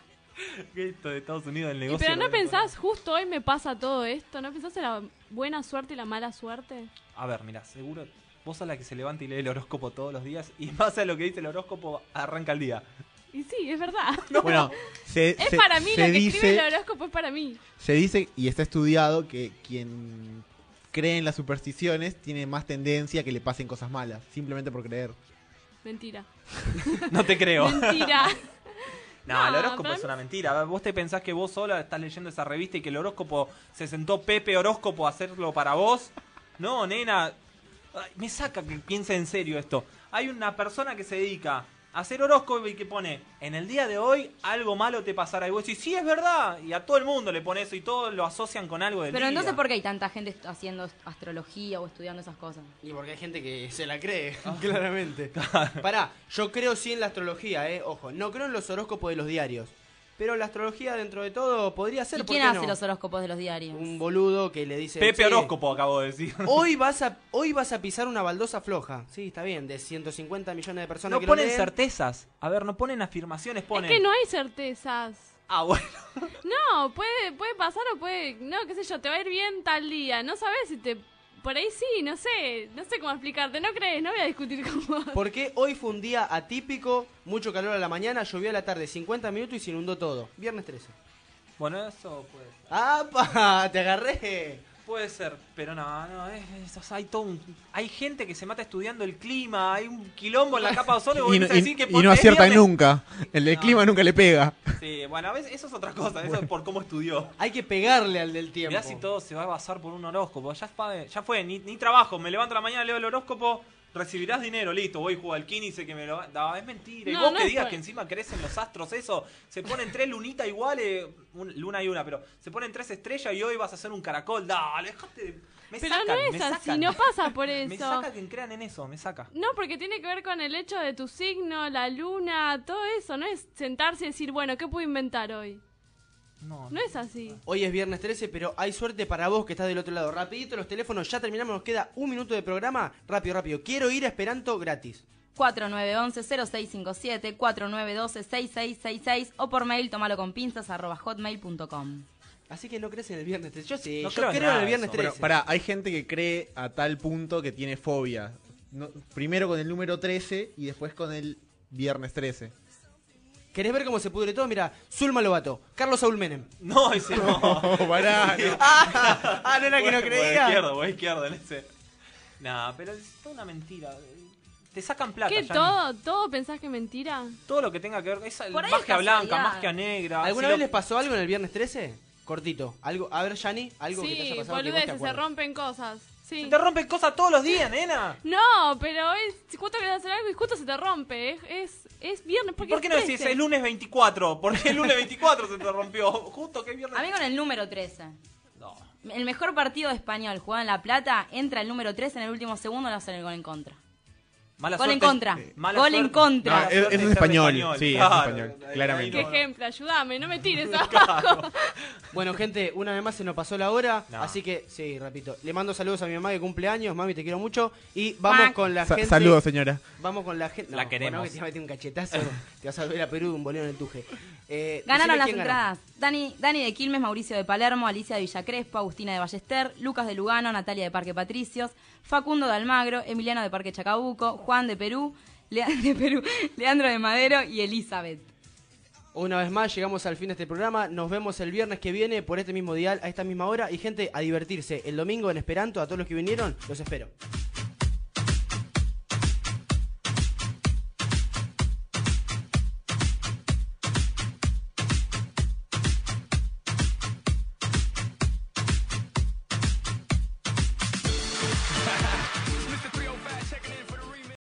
Esto de Estados Unidos del Y negocio. pero no lo ven pensás, justo hoy me pasa todo esto, ¿no pensás en la buena suerte y la mala suerte? con- A ver, mira, seguro. Vos sos la que se levanta y lee el horóscopo todos los días. Y en base a lo que dice el horóscopo, arranca el día. Y sí, es verdad. Bueno, se, Es se- para mí, se lo que dice, escribe el horóscopo es para mí. se dice y está estudiado que quien cree en las supersticiones tiene más tendencia a que le pasen cosas malas, simplemente por creer. Mentira. No te creo. Mentira. No, No, el horóscopo pero es una mentira. A ver, vos te pensás que vos sola estás leyendo esa revista y que el horóscopo se sentó Pepe Horóscopo a hacerlo para vos. No, nena. Ay, me saca que piense en serio esto. Hay una persona que se dedica a hacer horóscopo y que pone, en el día de hoy algo malo te pasará. Y vos decís, sí, es verdad. Y a todo el mundo le pone eso y todos lo asocian con algo del Pero día. entonces, ¿por qué hay tanta gente est- haciendo astrología o estudiando esas cosas? Y porque hay gente que se la cree, claramente. Pará, yo creo sí en la astrología, eh. Ojo, no creo en los horóscopos de los diarios. Pero la astrología, dentro de todo, podría ser. ¿Y ¿por quién qué hace no? los horóscopos de los diarios? Un boludo que le dice. Pepe "Che, Horóscopo, acabo de decir. Hoy vas a hoy vas a pisar una baldosa floja. Sí, está bien, de ciento cincuenta millones de personas No que ponen lo leen. certezas. A ver, no ponen afirmaciones, ponen... Es que no hay certezas. Ah, bueno. No, puede, puede pasar o puede... No, qué sé yo, te va a ir bien tal día. No sabes si te... Por ahí sí, no sé. No sé cómo explicarte. ¿No crees? No voy a discutir con vos. Porque hoy fue un día atípico, mucho calor a la mañana, llovió a la tarde, cincuenta minutos y se inundó todo. Viernes trece. Bueno, eso puede ser. ¡Apa! ¡Te agarré! Puede ser, pero no, no, es, es- o sea, hay todo un- hay gente que se mata estudiando el clima, hay un quilombo en la capa de ozono y vos Y no, venís a decir y- que y por- no es acierta viernes. nunca. El del clima nunca le pega. Sí, bueno, a veces eso es otra cosa, eso es por cómo estudió. Hay que pegarle al del tiempo. Mirá si todo se va a basar por un horóscopo, ya fue, ya fue ni, ni trabajo, me levanto a la mañana, leo el horóscopo, recibirás dinero, listo, voy a jugar al quince que me lo... No, es mentira, y No, vos no que es digas por- que encima crecen los astros, eso, se ponen tres lunitas iguales, un- luna y una, pero se ponen tres estrellas y hoy vas a hacer un caracol, dale, dejate de... Me Pero sacan, no es me así, sacan. no pasa por eso. Me saca que crean en eso, me saca. No, porque tiene que ver con el hecho de tu signo, la luna, todo eso. No es sentarse y decir, bueno, ¿qué puedo inventar hoy? No, No es así. Hoy es viernes trece, pero hay suerte para vos que estás del otro lado. Rapidito los teléfonos, ya terminamos, nos queda un minuto de programa. Rápido, rápido. Quiero ir a Esperanto gratis. cuatro nueve uno uno cero seis cinco siete, cuatro nueve uno dos seis seis seis seis o por mail tomaloconpinzas arroba hotmail punto com. Así que no crees en el viernes trece. Yo sí, No yo creo en creo en nada el de viernes eso. trece. Pero pará, hay gente que cree a tal punto que tiene fobia. No- primero con el número trece y después con el viernes trece. ¿Querés ver cómo se pudre todo? Mira, Zulma Lobato, Carlos Saúl Menem. No, ese no. Pará, no. ah, ah, no era que no Voy a creía. izquierda, voy a izquierda en ese. Nah, pero es toda una mentira. Te sacan plata, ¿Qué? Yanni. ¿Todo, ¿Todo pensás que es mentira? Todo lo que tenga que ver, esa Por ahí magia es blanca, casualidad. magia negra. ¿Alguna si vez lo- les pasó algo en el viernes trece? Cortito. Algo, a ver, Yani, algo que te haya Sí, pasado que vos te boludeces, se acuerdes. rompen cosas. Sí. Te rompen cosas todos los días, nena. No, pero es si justo querés hacer algo y justo se te rompe. Es, es, es viernes. Porque ¿Por qué no es decís trece. el lunes veinticuatro? Porque el lunes veinticuatro se te rompió. Justo que es viernes. A mí con el número trece. No. El mejor partido de español jugado en La Plata, entra el número trece en el último segundo y le hacen el gol en contra. Mala Gol en suerte- contra. eh, mala Gol suerte- en contra. No, mala es- suerte eso es de ser español, sí, es Claro, español, ahí claramente. ¿Qué no. ejemplo? Ayúdame, no me tires abajo. Bueno, gente, una vez más se nos pasó la hora, No. así que, sí, repito, le mando saludos a mi mamá que cumple años, mami, te quiero mucho, y vamos Mac. con la Sa- gente... Saludos, señora. Vamos con la gente... La no, queremos. bueno, que te va a meter un cachetazo, te vas a ver a Perú de un boleo en el tuje. Eh, Ganaron decime las quién ganó. entradas. Dani, Dani de Quilmes, Mauricio de Palermo, Alicia de Villa Crespo, Agustina de Ballester, Lucas de Lugano, Natalia de Parque Patricios, Facundo de Almagro, Emiliano de Parque Chacabuco, Juan de Perú, Lea- de Perú, Leandro de Madero y Elizabeth. Una vez más llegamos al fin de este programa, nos vemos el viernes que viene por este mismo dial, a esta misma hora, y gente, a divertirse. El domingo en Esperanto, a todos los que vinieron, los espero.